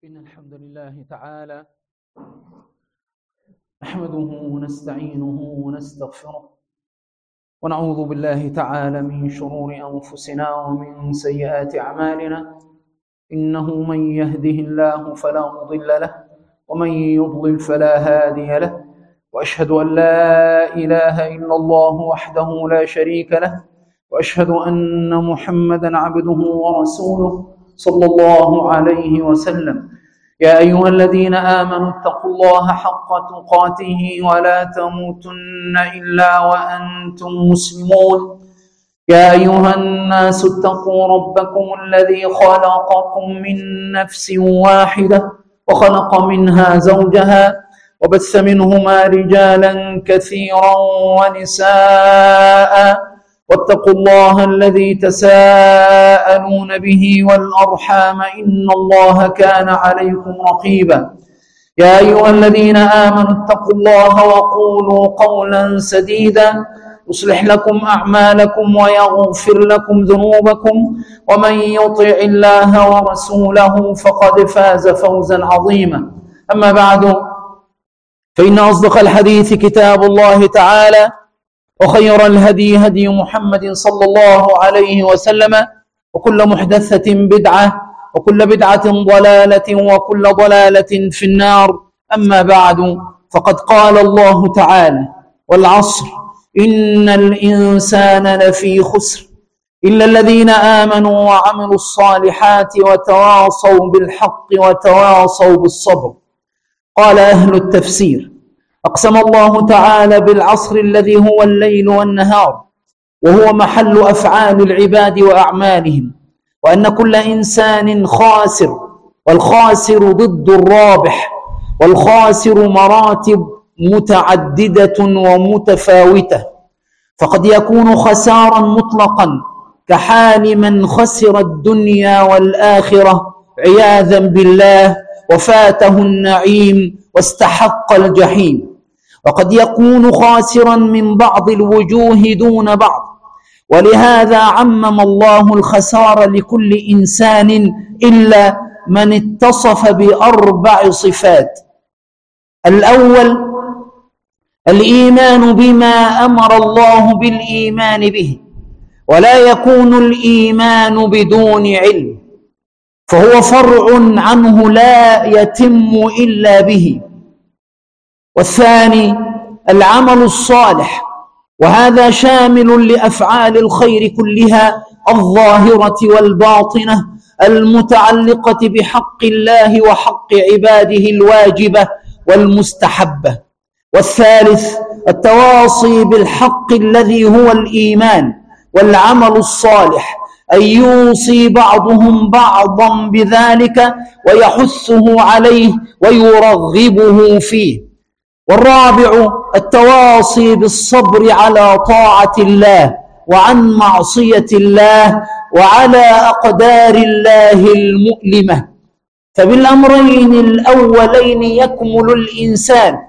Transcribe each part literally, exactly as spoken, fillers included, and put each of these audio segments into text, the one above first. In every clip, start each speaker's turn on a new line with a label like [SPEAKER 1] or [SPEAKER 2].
[SPEAKER 1] إن الحمد لله تعالى نحمده ونستعينه ونستغفره ونعوذ بالله تعالى من شرور أنفسنا ومن سيئات أعمالنا، إنه من يهده الله فلا مضل له ومن يضلل فلا هادي له، وأشهد أن لا إله إلا الله وحده لا شريك له، وأشهد أن محمدا عبده ورسوله صلى الله عليه وسلم. يا أيها الذين آمنوا اتقوا الله حق تقاته ولا تموتن إلا وأنتم مسلمون. يا أيها الناس اتقوا ربكم الذي خلقكم من نفس واحدة وخلق منها زوجها وبث منهما رجالا كثيرا ونساء، واتقوا الله الذي تساءلون به والأرحام إن الله كان عليكم رقيبا. يا أيها الذين آمنوا اتقوا الله وقولوا قولا سديدا يصلح لكم أعمالكم ويغفر لكم ذنوبكم، ومن يطع الله ورسوله فقد فاز فوزا عظيما. أما بعد، فإن أصدق الحديث كتاب الله تعالى، وخير الهدي هدي محمد صلى الله عليه وسلم، وكل محدثة بدعة وكل بدعة ضلالة وكل ضلالة في النار. أما بعد، فقد قال الله تعالى: والعصر إن الإنسان لفي خسر إلا الذين آمنوا وعملوا الصالحات وتواصوا بالحق وتواصوا بالصبر. قال أهل التفسير: أقسم الله تعالى بالعصر الذي هو الليل والنهار، وهو محل أفعال العباد وأعمالهم، وأن كل إنسان خاسر، والخاسر ضد الرابح، والخاسر مراتب متعددة ومتفاوتة، فقد يكون خسارا مطلقا كحال من خسر الدنيا والآخرة عياذا بالله وفاته النعيم واستحق الجحيم، وقد يكون خاسرا من بعض الوجوه دون بعض، ولهذا عمم الله الخسار لكل إنسان إلا من اتصف بأربع صفات. الأول: الإيمان بما أمر الله بالإيمان به، ولا يكون الإيمان بدون علم، فهو فرع عنه لا يتم إلا به. والثاني: العمل الصالح، وهذا شامل لأفعال الخير كلها الظاهرة والباطنة المتعلقة بحق الله وحق عباده الواجبة والمستحبة. والثالث: التواصي بالحق الذي هو الإيمان، والعمل الصالح أن يوصي بعضهم بعضا بذلك ويحثه عليه ويرغبه فيه. والرابع: التواصي بالصبر على طاعة الله وعن معصية الله وعلى أقدار الله المؤلمة. فبالأمرين الأولين يكمل الإنسان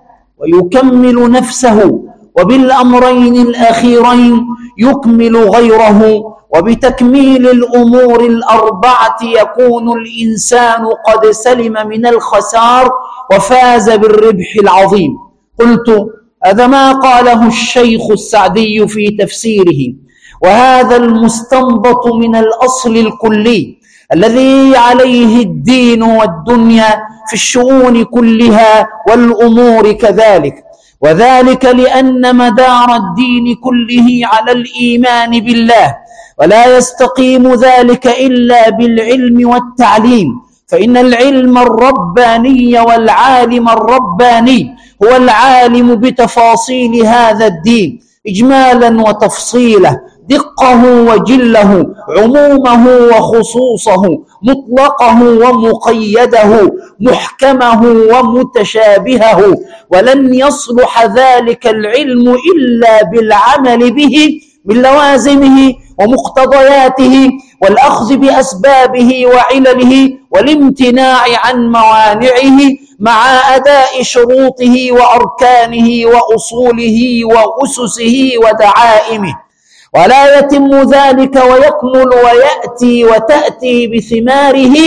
[SPEAKER 1] ويكمل نفسه، وبالأمرين الأخيرين يكمل غيره، وبتكميل الأمور الأربعة يكون الإنسان قد سلم من الخسار وفاز بالربح العظيم. قلت: هذا ما قاله الشيخ السعدي في تفسيره، وهذا المستنبط من الأصل الكلي الذي عليه الدين والدنيا في الشؤون كلها والأمور كذلك، وذلك لأن مدار الدين كله على الإيمان بالله، ولا يستقيم ذلك إلا بالعلم والتعليم، فإن العلم الرباني والعالم الرباني هو العالم بتفاصيل هذا الدين إجمالا وتفصيله، دقه وجله، عمومه وخصوصه، مطلقه ومقيده، محكمه ومتشابهه، ولن يصلح ذلك العلم إلا بالعمل به من لوازمه ومقتضياته، والأخذ بأسبابه وعلله، والامتناع عن موانعه، مع أداء شروطه وأركانه وأصوله وأسسه ودعائمه. ولا يتم ذلك ويكمل ويأتي وتأتي بثماره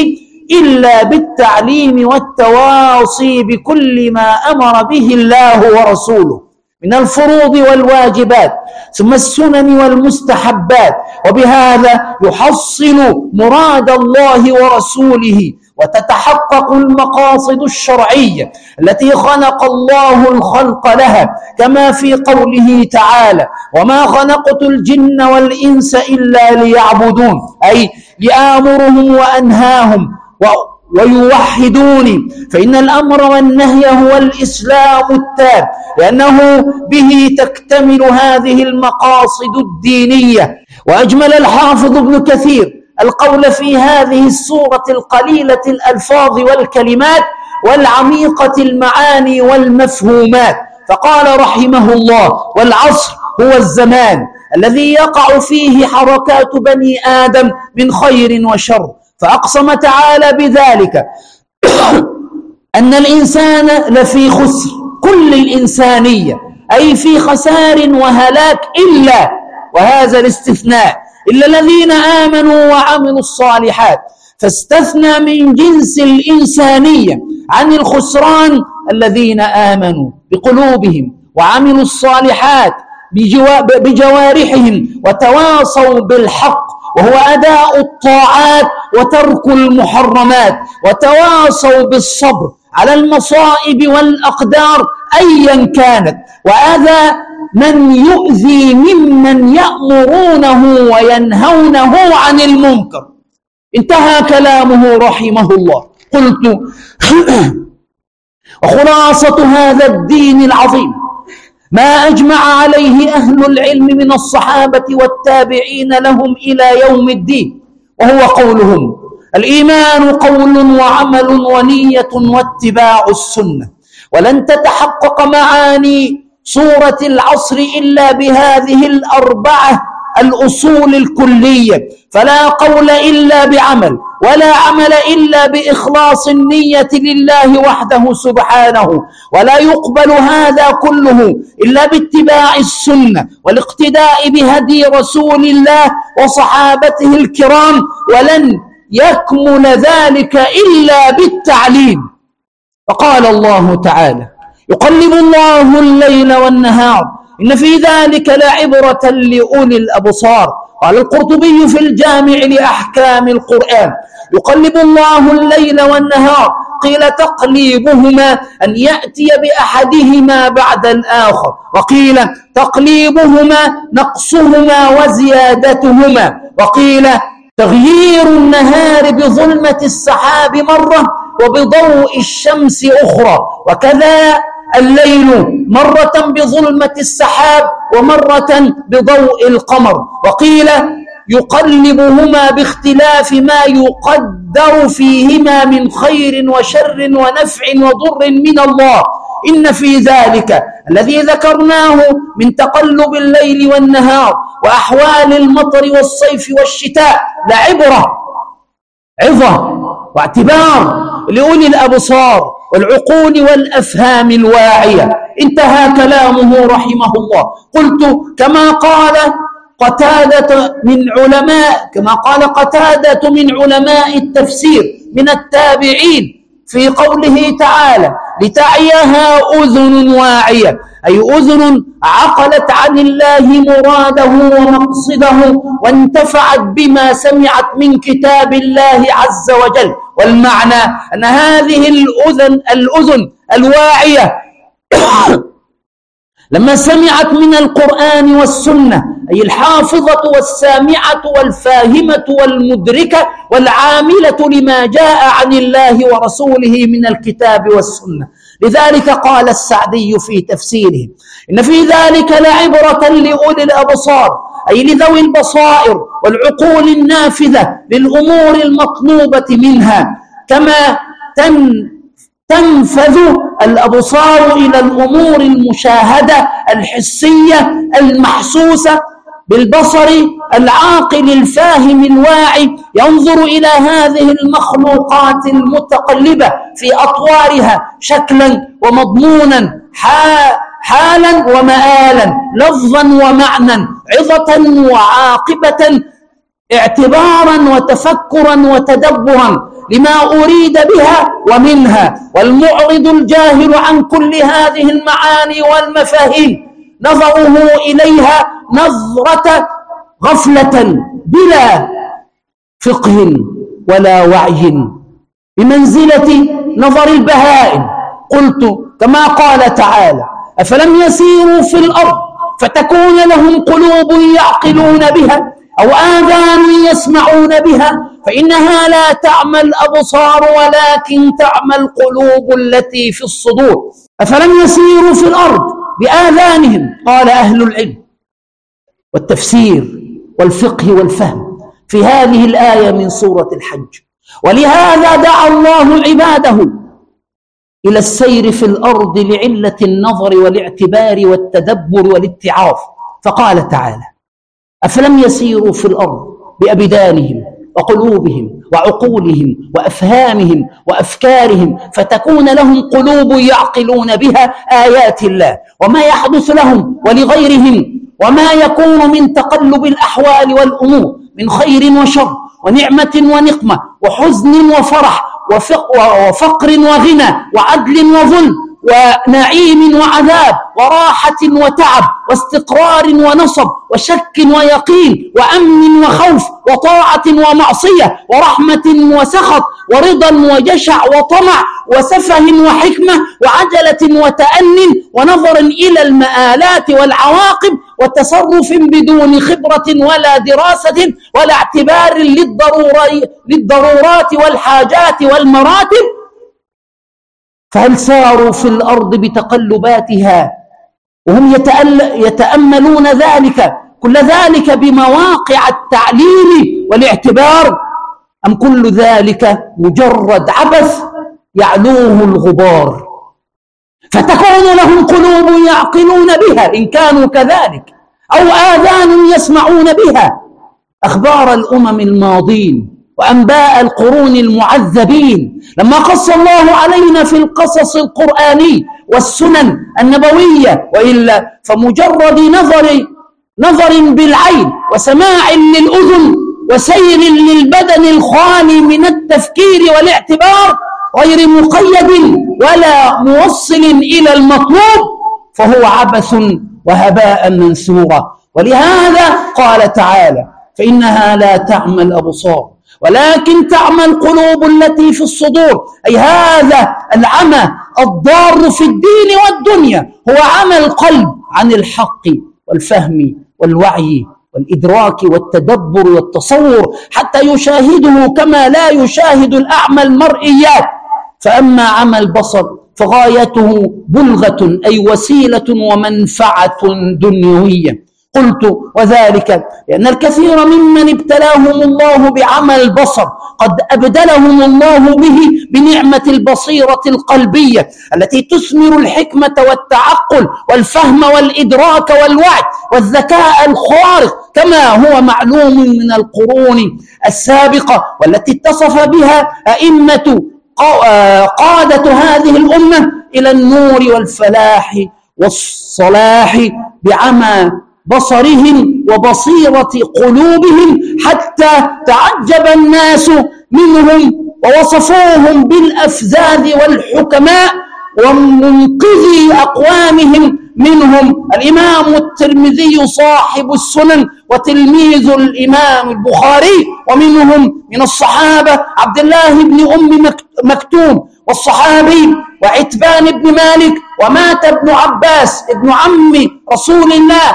[SPEAKER 1] إلا بالتعليم والتواصي بكل ما أمر به الله ورسوله من الفروض والواجبات، ثم السنن والمستحبات، وبهذا يحصل مراد الله ورسوله وتتحقق المقاصد الشرعية التي خلق الله الخلق لها، كما في قوله تعالى: وما خلقت الجن والإنس إلا ليعبدون، أي لآمرهم وأنهاهم ويوحدوني، فإن الأمر والنهي هو الإسلام التام، لأنه به تكتمل هذه المقاصد الدينية. وأجمل الحافظ ابن كثير القول في هذه السورة القليلة الألفاظ والكلمات والعميقة المعاني والمفهومات، فقال رحمه الله: والعصر هو الزمان الذي يقع فيه حركات بني آدم من خير وشر، فأقسم تعالى بذلك أن الإنسان لفي خسر، كل الإنسانية، أي في خسار وهلاك، إلا، وهذا الاستثناء، إلا الذين آمنوا وعملوا الصالحات، فاستثنى من جنس الإنسانية عن الخسران الذين آمنوا بقلوبهم وعملوا الصالحات بجوارحهم وتواصوا بالحق، وهو أداء الطاعات وترك المحرمات، وتواصوا بالصبر على المصائب والأقدار أيا كانت، وأذى من يؤذي ممن يأمرونه وينهونه عن المنكر. انتهى كلامه رحمه الله. قلت: وخلاصة هذا الدين العظيم ما أجمع عليه أهل العلم من الصحابة والتابعين لهم إلى يوم الدين، وهو قولهم: الإيمان قول وعمل ونية واتباع السنة. ولن تتحقق معاني سورة العصر إلا بهذه الأربعة الأصول الكلية، فلا قول إلا بعمل، ولا عمل إلا بإخلاص النية لله وحده سبحانه، ولا يقبل هذا كله إلا باتباع السنة والاقتداء بهدي رسول الله وصحابته الكرام، ولن يكمل ذلك إلا بالتعليم. فقال الله تعالى: يقلب الله الليل والنهار إن في ذلك لعبرة لأولي الأبصار. قال القرطبي في الجامع لأحكام القرآن: يقلب الله الليل والنهار، قيل تقليبهما أن يأتي بأحدهما بعد الآخر، وقيل تقليبهما نقصهما وزيادتهما، وقيل تغيير النهار بظلمة السحاب مرة وبضوء الشمس أخرى، وكذا الليل مرة بظلمة السحاب ومرة بضوء القمر، وقيل يقلبهما باختلاف ما يقدر فيهما من خير وشر ونفع وضر من الله. إن في ذلك الذي ذكرناه من تقلب الليل والنهار وأحوال المطر والصيف والشتاء لعبرة، عظة واعتبار لأولي الأبصار والعقول والأفهام الواعية. انتهى كلامه رحمه الله. قلت: كما قال قتادة من علماء كما قال قتادة من علماء التفسير من التابعين في قوله تعالى: لتعيها أذن واعية، أي أذن عقلت عن الله مراده ومقصده وانتفعت بما سمعت من كتاب الله عز وجل. والمعنى أن هذه الأذن الأذن الواعية لما سمعت من القرآن والسنة، أي الحافظة والسامعة والفاهمة والمدركة والعاملة لما جاء عن الله ورسوله من الكتاب والسنة. لذلك قال السعدي في تفسيره: إن في ذلك لعبرة لأولي الأبصار، أي لذوي البصائر والعقول النافذة للأمور المطلوبة منها، كما تن تنفذ الأبصار إلى الأمور المشاهدة الحسية المحسوسة بالبصر العاقل الفاهم الواعي، ينظر إلى هذه المخلوقات المتقلبة في أطوارها شكلا ومضمونا، حالا ومآلا، لفظا ومعنى، عظة وعاقبة، اعتبارا وتفكرا وتدبرا، لما أريد بها ومنها. والمعرض الجاهل عن كل هذه المعاني والمفاهيم نظره إليها نظرة غفلة بلا فقه ولا وعي، بمنزلة نظر البهائم. قلت كما قال تعالى: أفلم يسيروا في الأرض فتكون لهم قلوب يعقلون بها أو آذان يسمعون بها فإنها لا تعمى الأبصار ولكن تعمى القلوب التي في الصدور. أفلم يسيروا في الأرض بآذانهم، قال أهل العلم والتفسير والفقه والفهم في هذه الآية من سورة الحج. ولهذا دعا الله عباده إلى السير في الأرض لعلة النظر والاعتبار والتدبر والاتعاظ، فقال تعالى: أفلم يسيروا في الأرض بأبدانهم وقلوبهم وعقولهم وأفهامهم وأفكارهم فتكون لهم قلوب يعقلون بها آيات الله وما يحدث لهم ولغيرهم وما يكون من تقلب الأحوال والأمور من خير وشر ونعمة ونقمة وحزن وفرح وفقر وغنى وعدل وظلم ونعيم وعذاب وراحة وتعب واستقرار ونصب وشك ويقين وأمن وخوف وطاعة ومعصية ورحمة وسخط ورضا وجشع وطمع وسفه وحكمة وعجلة وتأن ونظر إلى المآلات والعواقب وتصرف بدون خبرة ولا دراسة ولا اعتبار للضرورات والحاجات والمراتب. فهل ساروا في الأرض بتقلباتها وهم يتأملون ذلك كل ذلك بمواقع التعليل والاعتبار، أم كل ذلك مجرد عبث يعلوه الغبار؟ فتكون لهم قلوب يعقلون بها إن كانوا كذلك أو آذان يسمعون بها أخبار الأمم الماضين وأنباء القرون المعذبين لما قص الله علينا في القصص القرآني والسنن النبوية. وإلا فمجرد نظر نظر بالعين وسماع للأذن وسير للبدن الخالي من التفكير والاعتبار غير مقيد ولا موصل إلى المطلوب فهو عبث وهباء منثورا. ولهذا قال تعالى: فإنها لا تعمى الأبصار ولكن تعمى القلوب التي في الصدور. أي هذا العمى الضار في الدين والدنيا هو عمى القلب عن الحق والفهم والوعي والإدراك والتدبر والتصور حتى يشاهده كما لا يشاهد الأعمى المرئيات. فأما عمى البصر فغايته بلغة أي وسيلة ومنفعة دنيوية. قلت: وذلك لأن الكثير ممن ابتلاهم الله بعمى البصر قد أبدلهم الله به بنعمة البصيرة القلبية التي تثمر الحكمة والتعقل والفهم والإدراك والوعي والذكاء الخارق كما هو معلوم من القرون السابقة والتي اتصف بها أئمة قادة هذه الأمة إلى النور والفلاح والصلاح بعمى بصرهم وبصيرة قلوبهم حتى تعجب الناس منهم ووصفوهم بالأفذاذ والحكماء ومنقذي أقوامهم منهم الإمام الترمذي صاحب السنن وتلميذ الإمام البخاري، ومنهم من الصحابة عبد الله بن أم مكتوم والصحابي وعتبان بن مالك ومات ابن عباس ابن عم رسول الله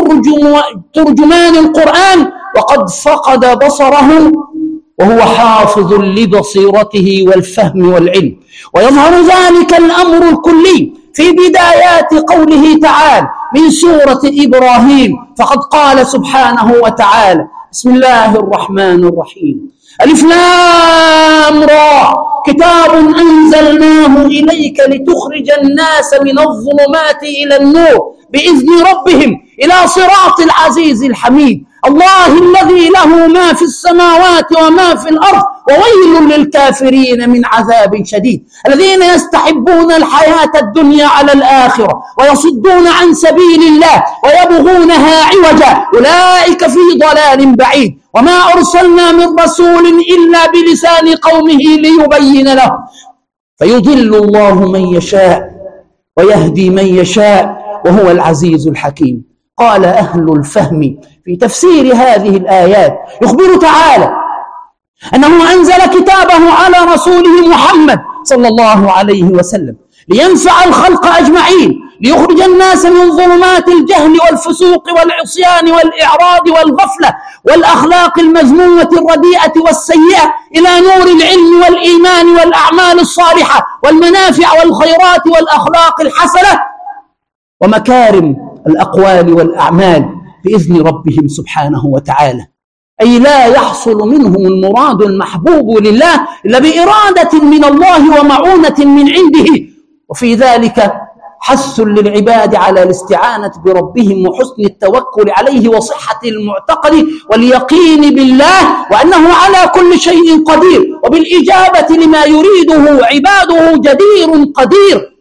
[SPEAKER 1] وترجمان القرآن وقد فقد بصره وهو حافظ لبصيرته والفهم والعلم. ويظهر ذلك الأمر الكلي في بدايات قوله تعالى من سورة إبراهيم، فقد قال سبحانه وتعالى: بسم الله الرحمن الرحيم: ألف لام را كتاب أنزلناه إليك لتخرج الناس من الظلمات إلى النور بإذن ربهم إلى صراط العزيز الحميد الله الذي له ما في السماوات وما في الأرض وويل للكافرين من عذاب شديد الذين يستحبون الحياة الدنيا على الآخرة ويصدون عن سبيل الله ويبغونها عوجا أولئك في ضلال بعيد. وما أرسلنا من رسول إلا بلسان قومه ليبين له فيضل الله من يشاء ويهدي من يشاء وهو العزيز الحكيم. قال أهل الفهم في تفسير هذه الآيات يخبر تعالى أنه أنزل كتابه على رسوله محمد صلى الله عليه وسلم لينفع الخلق أجمعين، ليخرج الناس من ظلمات الجهل والفسوق والعصيان والإعراض والغفلة والأخلاق المذمومة الرديئة والسيئة إلى نور العلم والإيمان والأعمال الصالحة والمنافع والخيرات والأخلاق الحسنة ومكارم الأقوال والأعمال بإذن ربهم سبحانه وتعالى، أي لا يحصل منهم المراد المحبوب لله إلا بإرادة من الله ومعونة من عنده. وفي ذلك حث للعباد على الاستعانة بربهم وحسن التوكل عليه وصحة المعتقد واليقين بالله وأنه على كل شيء قدير وبالإجابة لما يريده عباده جدير قدير.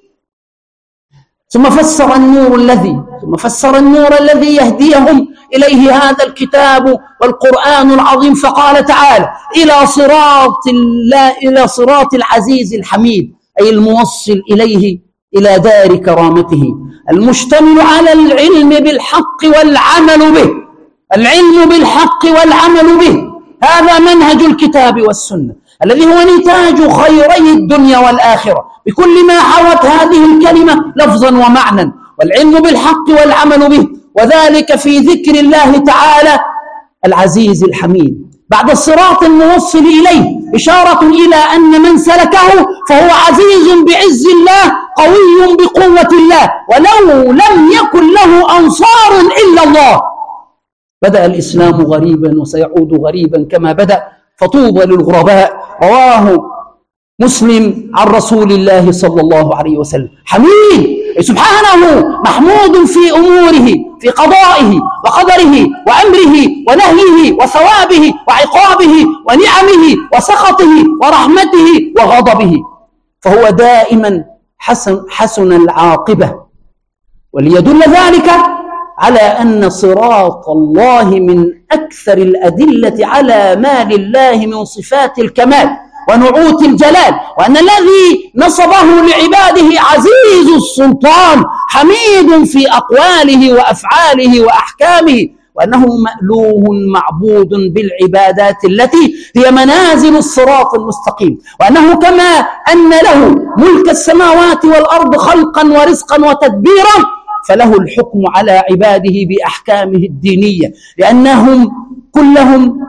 [SPEAKER 1] ثم فسر النور الذي ثم فسر النور الذي يهديهم إليه هذا الكتاب والقرآن العظيم فقال تعالى إلى صراط الله إلى صراط العزيز الحميد، أي الموصل إليه إلى دار كرامته، المشتمل على العلم بالحق والعمل به. العلم بالحق والعمل به هذا منهج الكتاب والسنة الذي هو نتاج خيري الدنيا والآخرة بكل ما حوت هذه الكلمة لفظا ومعنى، والعلم بالحق والعمل به، وذلك في ذكر الله تعالى العزيز الحميد بعد الصراط الموصل إليه، إشارة إلى أن من سلكه فهو عزيز بعز الله قوي بقوة الله، ولو لم يكن له أنصار إلا الله. بدأ الإسلام غريبا وسيعود غريبا كما بدأ، فطوبى للغرباء. رواه مسلم عن رسول الله صلى الله عليه وسلم. حميد سبحانه محمود في أموره، في قضائه وقدره وأمره ونهيه وثوابه وعقابه ونعمه وسخطه ورحمته وغضبه، فهو دائما حسن, حسن العاقبة. وليدل ذلك على أن صراط الله من أكثر الأدلة على ما لله من صفات الكمال ونعوت الجلال، وأن الذي نصبه لعباده عزيز السلطان حميد في أقواله وأفعاله وأحكامه، وأنه مألوه معبود بالعبادات التي هي منازل الصراط المستقيم، وأنه كما أن له ملك السماوات والأرض خلقا ورزقا وتدبيرا فله الحكم على عباده بأحكامه الدينية، لأنهم كلهم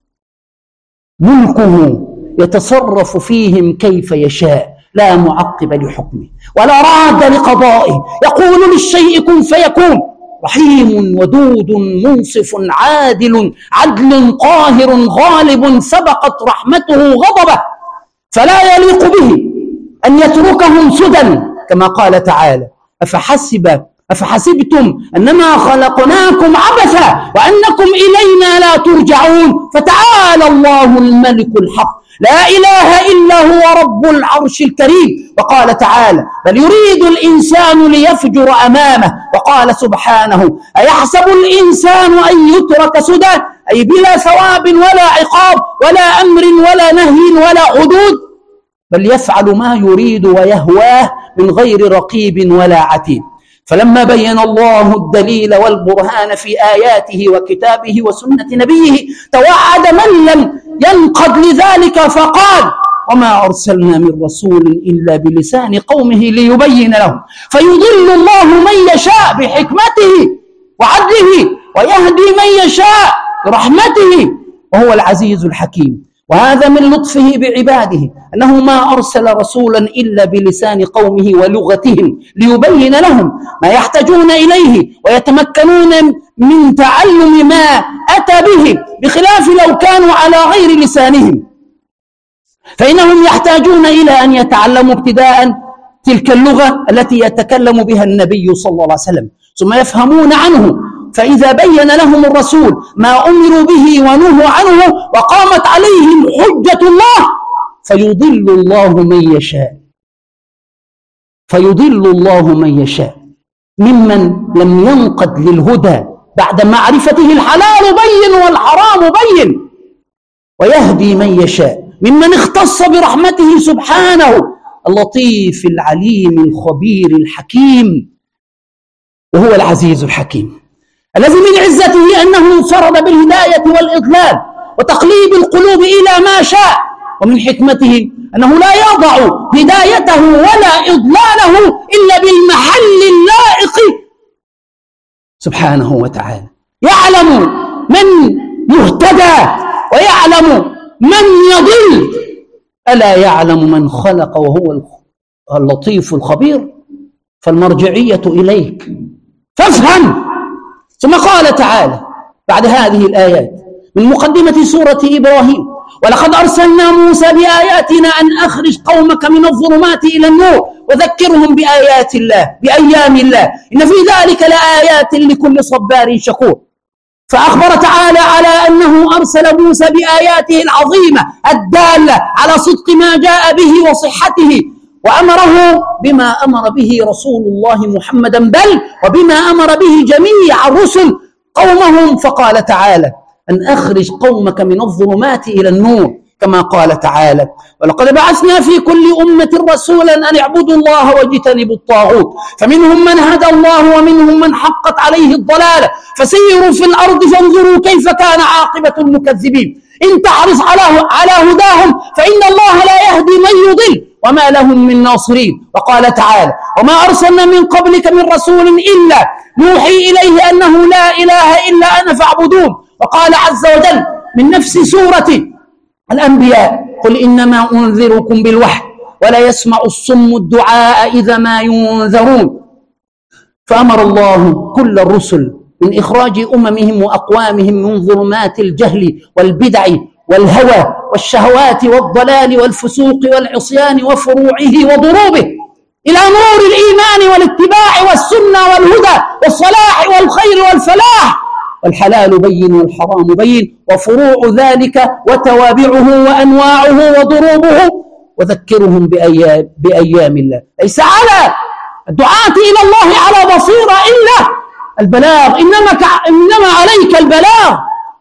[SPEAKER 1] ملكه يتصرف فيهم كيف يشاء لا معقب لحكمه ولا راد لقضائه، يقول للشيء كن فيكون، رحيم ودود منصف عادل عدل قاهر غالب سبقت رحمته غضبه، فلا يليق به أن يتركهم سدى كما قال تعالى أفحسب أفحسبتم أنما خلقناكم عبثا وأنكم إلينا لا ترجعون، فتعالى الله الملك الحق لا إله إلا هو رب العرش الكريم. وقال تعالى بل يريد الإنسان ليفجر أمامه، وقال سبحانه أيحسب الإنسان أن يترك سدى، أي بلا ثواب ولا عقاب ولا أمر ولا نهي ولا حدود، بل يفعل ما يريد ويهواه من غير رقيب ولا عتيد. فلما بين الله الدليل والبرهان في آياته وكتابه وسنة نبيه توعد من لم ينقض لذلك فقال وما أرسلنا من رسول إلا بلسان قومه ليبين لهم، فيضل الله من يشاء بحكمته وعدله ويهدي من يشاء برحمته وهو العزيز الحكيم. وهذا من لطفه بعباده أنه ما أرسل رسولا إلا بلسان قومه ولغتهم ليبين لهم ما يحتاجون إليه ويتمكنون من تعلم ما أتى به، بخلاف لو كانوا على غير لسانهم، فإنهم يحتاجون إلى أن يتعلموا ابتداء تلك اللغة التي يتكلم بها النبي صلى الله عليه وسلم، ثم يفهمون عنه، فإذا بين لهم الرسول ما أمروا به ونهوا عنه وقامت عليهم حجة الله فيضل الله من يشاء فيضل الله من يشاء ممن لم ينقد للهدى بعد معرفته الحلال بين والحرام بين، ويهدي من يشاء ممن اختص برحمته سبحانه اللطيف العليم الخبير الحكيم، وهو العزيز الحكيم الذي من عزته أنه انفرد بالهداية والإضلال وتقليب القلوب إلى ما شاء، ومن حكمته أنه لا يضع هدايته ولا إضلاله إلا بالمحل اللائق سبحانه وتعالى. يعلم من يهتدى ويعلم من يضل، ألا يعلم من خلق وهو اللطيف الخبير؟ فالمرجعية إليك فافهم. ثم قال تعالى بعد هذه الآيات من مقدمة سورة إبراهيم: ولقد أرسلنا موسى بآياتنا أن أخرج قومك من الظلمات إلى النور وذكرهم بآيات الله بأيام الله إن في ذلك لآيات لكل صبار شكور. فأخبر تعالى على أنه أرسل موسى بآياته العظيمة الدالة على صدق ما جاء به وصحته، وأمره بما أمر به رسول الله محمدا، بل وبما أمر به جميع الرسل قومهم. فقال تعالى: أن أخرج قومك من الظلمات إلى النور، كما قال تعالى: ولقد بعثنا في كل أمة رسولا أن اعبدوا الله واجتنبوا الطاغوت، فمنهم من هدى الله ومنهم من حقت عليه الضلالة، فسيروا في الأرض فانظروا كيف كان عاقبة المكذبين. إن تحرص على على هداهم فإن الله لا يهدي من يضل وما لهم من ناصرين. وقال تعالى: وما أرسلنا من قبلك من رسول إلا نوحي إليه أنه لا إله إلا أنا فاعبدون. وقال عز وجل من نفس سورة الأنبياء: قل إنما أنذركم بالوحي ولا يسمع الصم الدعاء إذا ما ينذرون. فأمر الله كل الرسل من إخراج أممهم وأقوامهم من ظلمات الجهل والبدع والهوى والشهوات والضلال والفسوق والعصيان وفروعه وضروبه إلى نور الإيمان والاتباع والسنة والهدى والصلاح والخير والفلاح. والحلال بين والحرام بين، وفروع ذلك وتوابعه وأنواعه وضروبه. وذكرهم بأيام, بأيام الله. ليس على الدعاة إلى الله على بصيرة إلا البلاغ، إنما, إنما عليك البلاغ.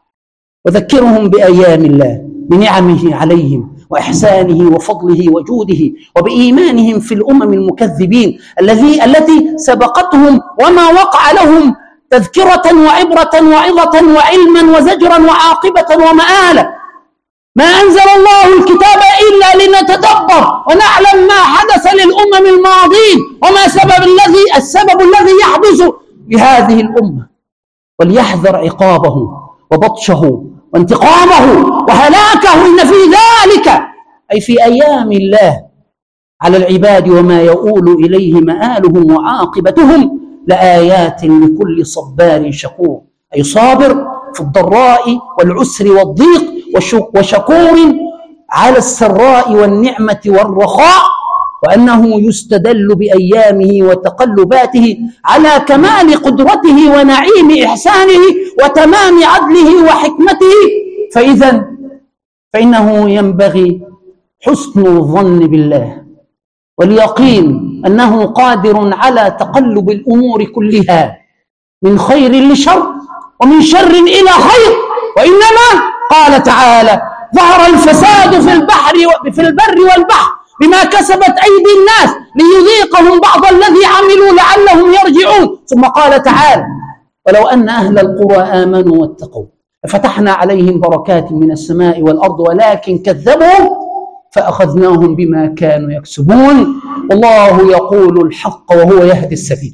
[SPEAKER 1] وذكرهم بأيام الله بنعمه عليهم وإحسانه وفضله وجوده، وبإيمانهم في الأمم المكذبين الذي التي سبقتهم وما وقع لهم تذكرة وعبرة وعظة وعلما وزجرا وعاقبة ومآلا. ما أنزل الله الكتاب إلا لنتدبر ونعلم ما حدث للأمم الماضين وما سبب الذي السبب الذي يحدث لهذه الأمة، وليحذر عقابه وبطشه وانتقامه وهلاكه. إن في ذلك أي في أيام الله على العباد وما يؤول إليه مآلهم وعاقبتهم لآيات لكل صبار شكور، أي صابر في الضراء والعسر والضيق، وشكور على السراء والنعمة والرخاء، وأنه يستدل بأيامه وتقلباته على كمال قدرته ونعيم إحسانه وتمام عدله وحكمته. فإذا فإنه ينبغي حسن الظن بالله واليقين أنه قادر على تقلب الأمور كلها من خير لشر ومن شر إلى خير. وإنما قال تعالى: ظهر الفساد في البحر في البر والبحر بما كسبت أيدي الناس ليذيقهم بعض الذي عملوا لعلهم يرجعون. ثم قال تعالى: ولو أن أهل القرى آمنوا واتقوا ففتحنا عليهم بركات من السماء والأرض ولكن كذبوا فأخذناهم بما كانوا يكسبون. والله يقول الحق وهو يهدي السبيل.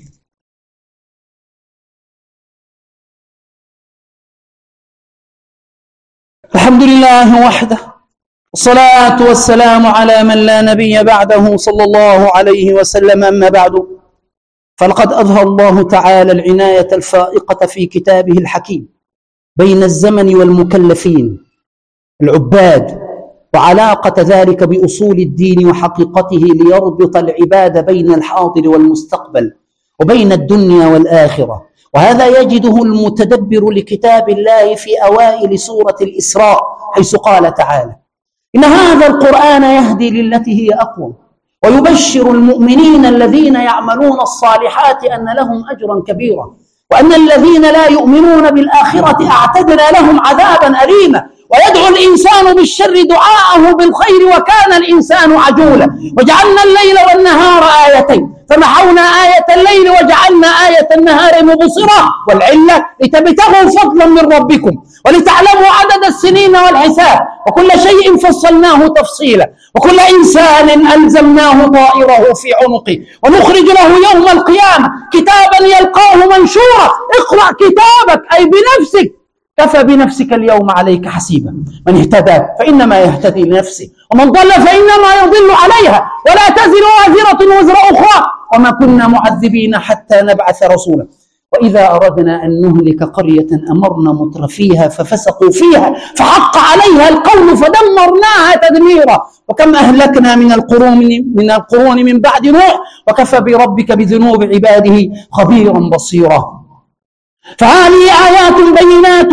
[SPEAKER 1] الحمد لله وحده، والصلاة والسلام على من لا نبي بعده صلى الله عليه وسلم. أما بعد، فلقد أظهر الله تعالى العناية الفائقة في كتابه الحكيم بين الزمن والمكلفين العباد، وعلاقة ذلك بأصول الدين وحقيقته ليربط العباد بين الحاضر والمستقبل وبين الدنيا والآخرة. وهذا يجده المتدبر لكتاب الله في أوائل سورة الإسراء، حيث قال تعالى: إن هذا القرآن يهدي للتي هي أقوم ويبشر المؤمنين الذين يعملون الصالحات أن لهم أجرا كبيرا. وأن الذين لا يؤمنون بالآخرة أعتدنا لهم عذابا أليما. ويدعو الإنسان بالشر دعاءه بالخير وكان الإنسان عجولا. وجعلنا الليل والنهار آيتين فمحونا آية الليل وجعلنا آية النهار مبصرة، والعلة لتبتغوا فضلا من ربكم ولتعلموا عدد السنين والحساب وكل شيء فصلناه تفصيلا وكل إنسان ألزمناه طائره في عنقه ونخرج له يوم القيامة كتابا يلقاه منشورا. اقرأ كتابك أي بنفسك، كفى بنفسك اليوم عليك حسيبا. من اهتدى فإنما يهتدي لنفسه ومن ضل فإنما يضل عليها ولا تزر وازرة وزر أخرى وما كنا معذبين حتى نبعث رسولا. وإذا أردنا أن نهلك قرية أمرنا مترفيها ففسقوا فيها فحق عليها القول فدمرناها تدميرا. وكم أهلكنا من القرون من القرون من بعد نوح وكفى بربك بذنوب عباده خبيرا بصيرا. فهذه آيات بينات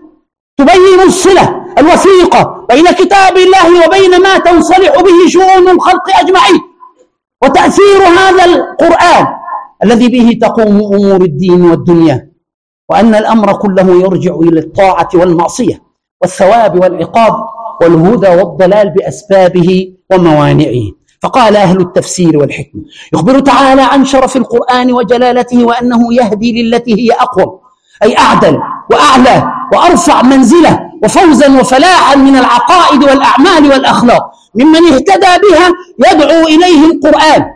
[SPEAKER 1] تبين الصلة الوثيقة بين كتاب الله وبين ما تنصلح به شؤون الخلق أجمعين، وتأثير هذا القرآن الذي به تقوم أمور الدين والدنيا، وأن الأمر كله يرجع إلى الطاعة والمعصية والثواب والعقاب والهدى والضلال بأسبابه وموانعه. فقال أهل التفسير والحكمة يخبر تعالى عن شرف القرآن وجلالته وأنه يهدي للتي هي أقوم، أي أعدل وأعلى وأرفع منزلة وفوزا وفلاحا من العقائد والأعمال والأخلاق. ممن اهتدى بها يدعو إليه القرآن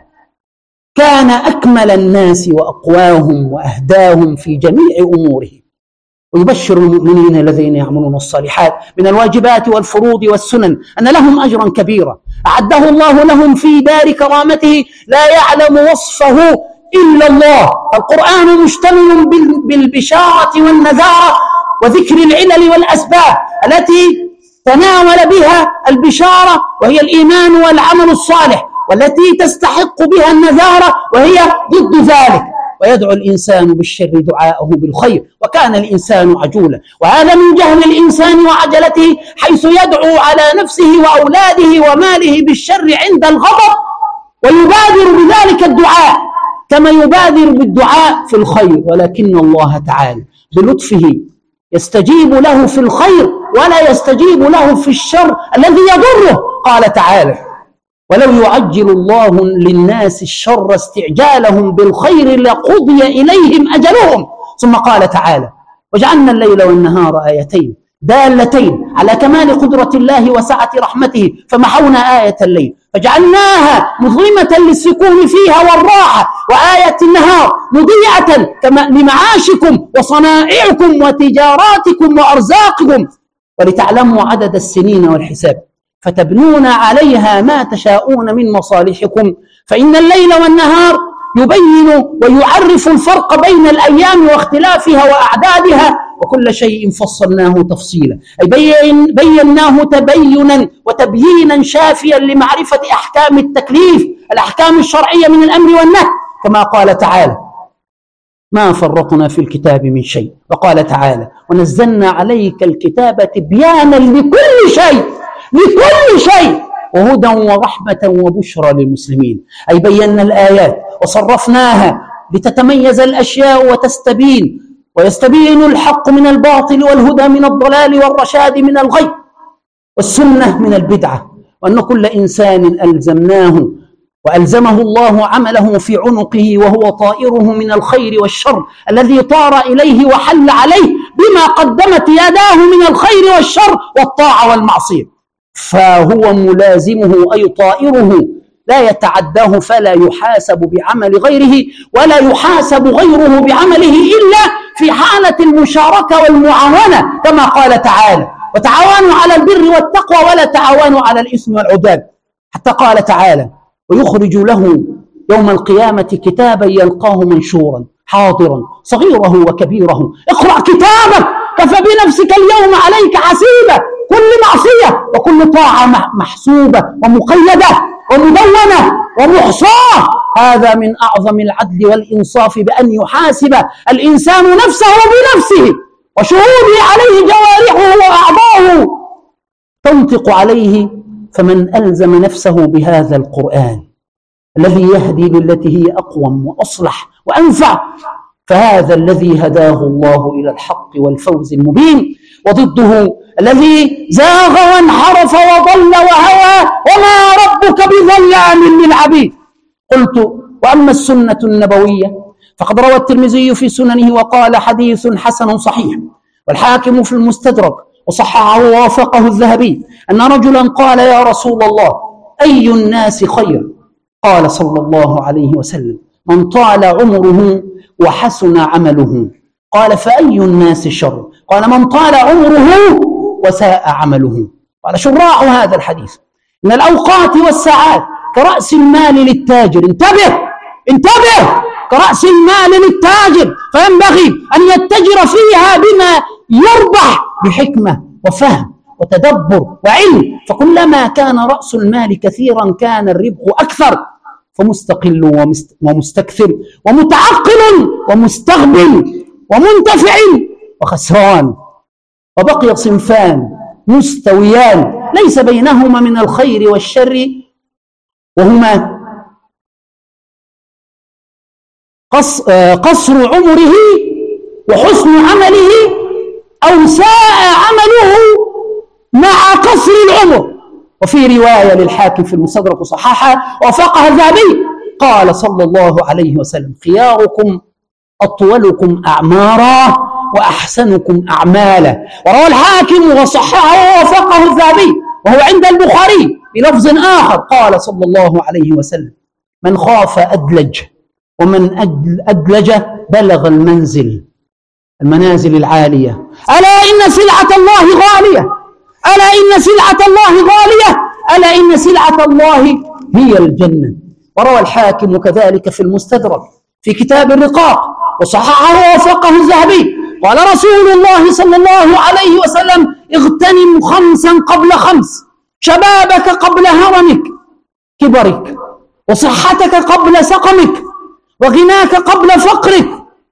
[SPEAKER 1] كان أكمل الناس وأقواهم وأهداهم في جميع أمورهم. ويبشر المؤمنين الذين يعملون الصالحات من الواجبات والفروض والسنن أن لهم أجرا كبيرا أعده الله لهم في دار كرامته لا يعلم وصفه إلا الله. القرآن مشتمل بالبشارة والنذارة وذكر العلل والأسباب التي تناول بها البشارة وهي الإيمان والعمل الصالح، والتي تستحق بها النذارة وهي ضد ذلك. ويدعو الإنسان بالشر دعاءه بالخير وكان الإنسان عجولا. وهذا من جهل الإنسان وعجلته حيث يدعو على نفسه وأولاده وماله بالشر عند الغضب ويبادر بذلك الدعاء كما يبادر بالدعاء في الخير، ولكن الله تعالى بلطفه يستجيب له في الخير ولا يستجيب له في الشر الذي يضره. قال تعالى ولو يعجل الله للناس الشر استعجالهم بالخير لقضي إليهم أجلهم. ثم قال تعالى وجعلنا الليل والنهار آيتين دالتين على كمال قدرة الله وسعة رحمته فمحونا آية الليل فجعلناها مظلمة للسكون فيها والراحة، وآية النهار مضيئة لمعاشكم وصنائعكم وتجاراتكم وأرزاقكم ولتعلموا عدد السنين والحساب فتبنون عليها ما تشاءون من مصالحكم. فإن الليل والنهار يبين ويعرف الفرق بين الأيام واختلافها وأعدادها وكل شيء فصلناه تفصيلا، أي بين بيناه تبينا وتبيينا شافيا لمعرفة أحكام التكليف الأحكام الشرعية من الأمر والنهي، كما قال تعالى ما فرطنا في الكتاب من شيء. وقال تعالى ونزلنا عليك الكتاب تبيانا لكل شيء لكل شيء وهدى ورحمة وبشرى للمسلمين، أي بينا الآيات وصرفناها لتتميز الأشياء وتستبين ويستبين الحق من الباطل والهدى من الضلال والرشاد من الغي والسنة من البدعة، وأن كل إنسان ألزمناه وألزمه الله عمله في عنقه وهو طائره من الخير والشر الذي طار إليه وحل عليه بما قدمت يداه من الخير والشر والطاعة والمعصية، فهو ملازمه أي طائره لا يتعداه فلا يحاسب بعمل غيره ولا يحاسب غيره بعمله إلا في حالة المشاركة والمعاونة، كما قال تعالى وتعاونوا على البر والتقوى ولا تعاونوا على الإثم والعدوان، حتى قال تعالى ويخرج له يوم القيامة كتابا يلقاه منشورا حاضرا صغيره وكبيره اقرأ كتابك كفى بنفسك اليوم عليك حسيبا. كل معصية وكل طاعة محسوبة ومقيدة ومدونة ومحصاة. هذا من أعظم العدل والإنصاف بأن يحاسب الإنسان نفسه بنفسه وشهوده عليه جوارحه وأعضاؤه تنطق عليه. فمن ألزم نفسه بهذا القرآن الذي يهدي للتي هي أقوم وأصلح وأنفع فهذا الذي هداه الله إلى الحق والفوز المبين، وضده الذي زاغ وانحرف وضل وهوى، وما ربك بظلام للعبيد. قلت: وأما السنة النبوية فقد روى الترمذي في سننه وقال: حديث حسن صحيح، والحاكم في المستدرك وصححه ووافقه الذهبي، أن رجلا قال: يا رسول الله، أي الناس خير؟ قال صلى الله عليه وسلم: من طال عمره وحسن عمله. قال: فأي الناس شر؟ قال: من طال عمره وساء عمله. قال شراح هذا الحديث: إن الأوقات والساعات كرأس المال للتاجر، انتبه انتبه كرأس المال للتاجر، فينبغي أن يتجر فيها بما يربح بحكمة وفهم وتدبر وعلم، فكلما كان رأس المال كثيرا كان الربح أكثر، فمستقل ومستكثر ومتعقل ومستغبن ومنتفع وخسران. وبقي صنفان مستويان ليس بينهما من الخير والشر، وهما قصر عمره وحسن عمله، أو ساء عمله مع قصر العمر. وفي رواية للحاكم في المستدرك صححها ووافقها الذهبي، قال صلى الله عليه وسلم: خياركم أطولكم أعمارا وأحسنكم أعمالا. وروى الحاكم وصححه ووافقه الذهبي، وهو عند البخاري بلفظ آخر، قال صلى الله عليه وسلم: من خاف أدلج، ومن أدلج بلغ المنزل المنازل العالية. ألا إن سلعة الله غالية، ألا إن سلعة الله غالية، ألا إن سلعة الله هي الجنة. وروى الحاكم كذلك في المستدرك في كتاب الرقاق وصححه ووافقه الذهبي، قال رسول الله صلى الله عليه وسلم: اغتنم خمسا قبل خمس، شبابك قبل هرمك كبرك، وصحتك قبل سقمك، وغناك قبل فقرك،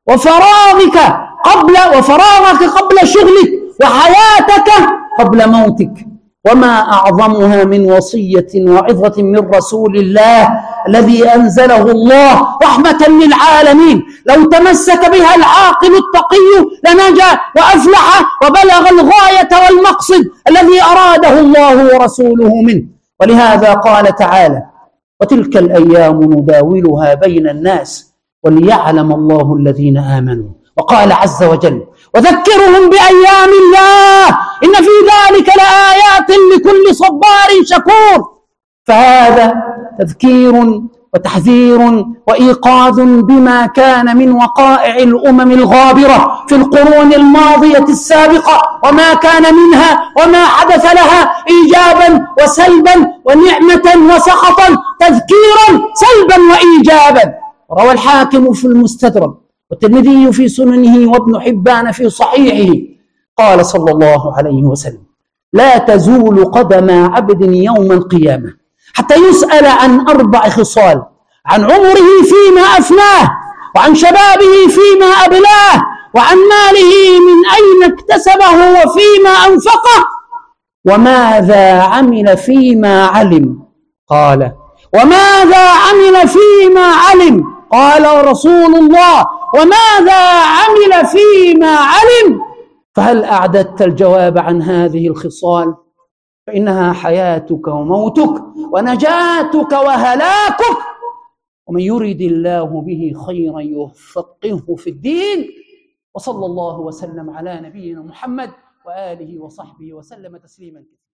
[SPEAKER 1] وفراغك قبل وفراغك قبل شغلك، وحياتك قبل موتك. وما أعظمها من وصية وعظة من رسول الله الذي أنزله الله رحمة للعالمين، لو تمسك بها العاقل التقي لنجا وأفلح وبلغ الغاية والمقصد الذي أراده الله ورسوله منه. ولهذا قال تعالى: وتلك الأيام نداولها بين الناس وليعلم الله الذين آمنوا. وقال عز وجل: وذكرهم بأيام الله إن في ذلك لآيات لكل صبار شكور. فهذا تذكير وتحذير وإيقاظ بما كان من وقائع الأمم الغابرة في القرون الماضية السابقة، وما كان منها وما حدث لها إيجابا وسلبا ونعمة وسخطا، تذكيرا سلبا وإيجابا. روى الحاكم في المستدرك والترمذي في سننه وابن حبان في صحيحه، قال صلى الله عليه وسلم: لا تزول قدم عبد يوم القيامة حتى يسأل عن أربع خصال: عن عمره فيما أفناه، وعن شبابه فيما أبلاه، وعن ماله من أين اكتسبه وفيما أنفقه، وماذا عمل فيما علم. قال: وماذا عمل فيما علم؟ قال رسول الله: وماذا عمل فيما علم؟ فهل أعددت الجواب عن هذه الخصال؟ فإنها حياتك وموتك ونجاتك وهلاكك. ومن يرد الله به خيرا يفقهه في الدين. وصلى الله وسلم على نبينا محمد وآله وصحبه وسلم تسليما كثيرا.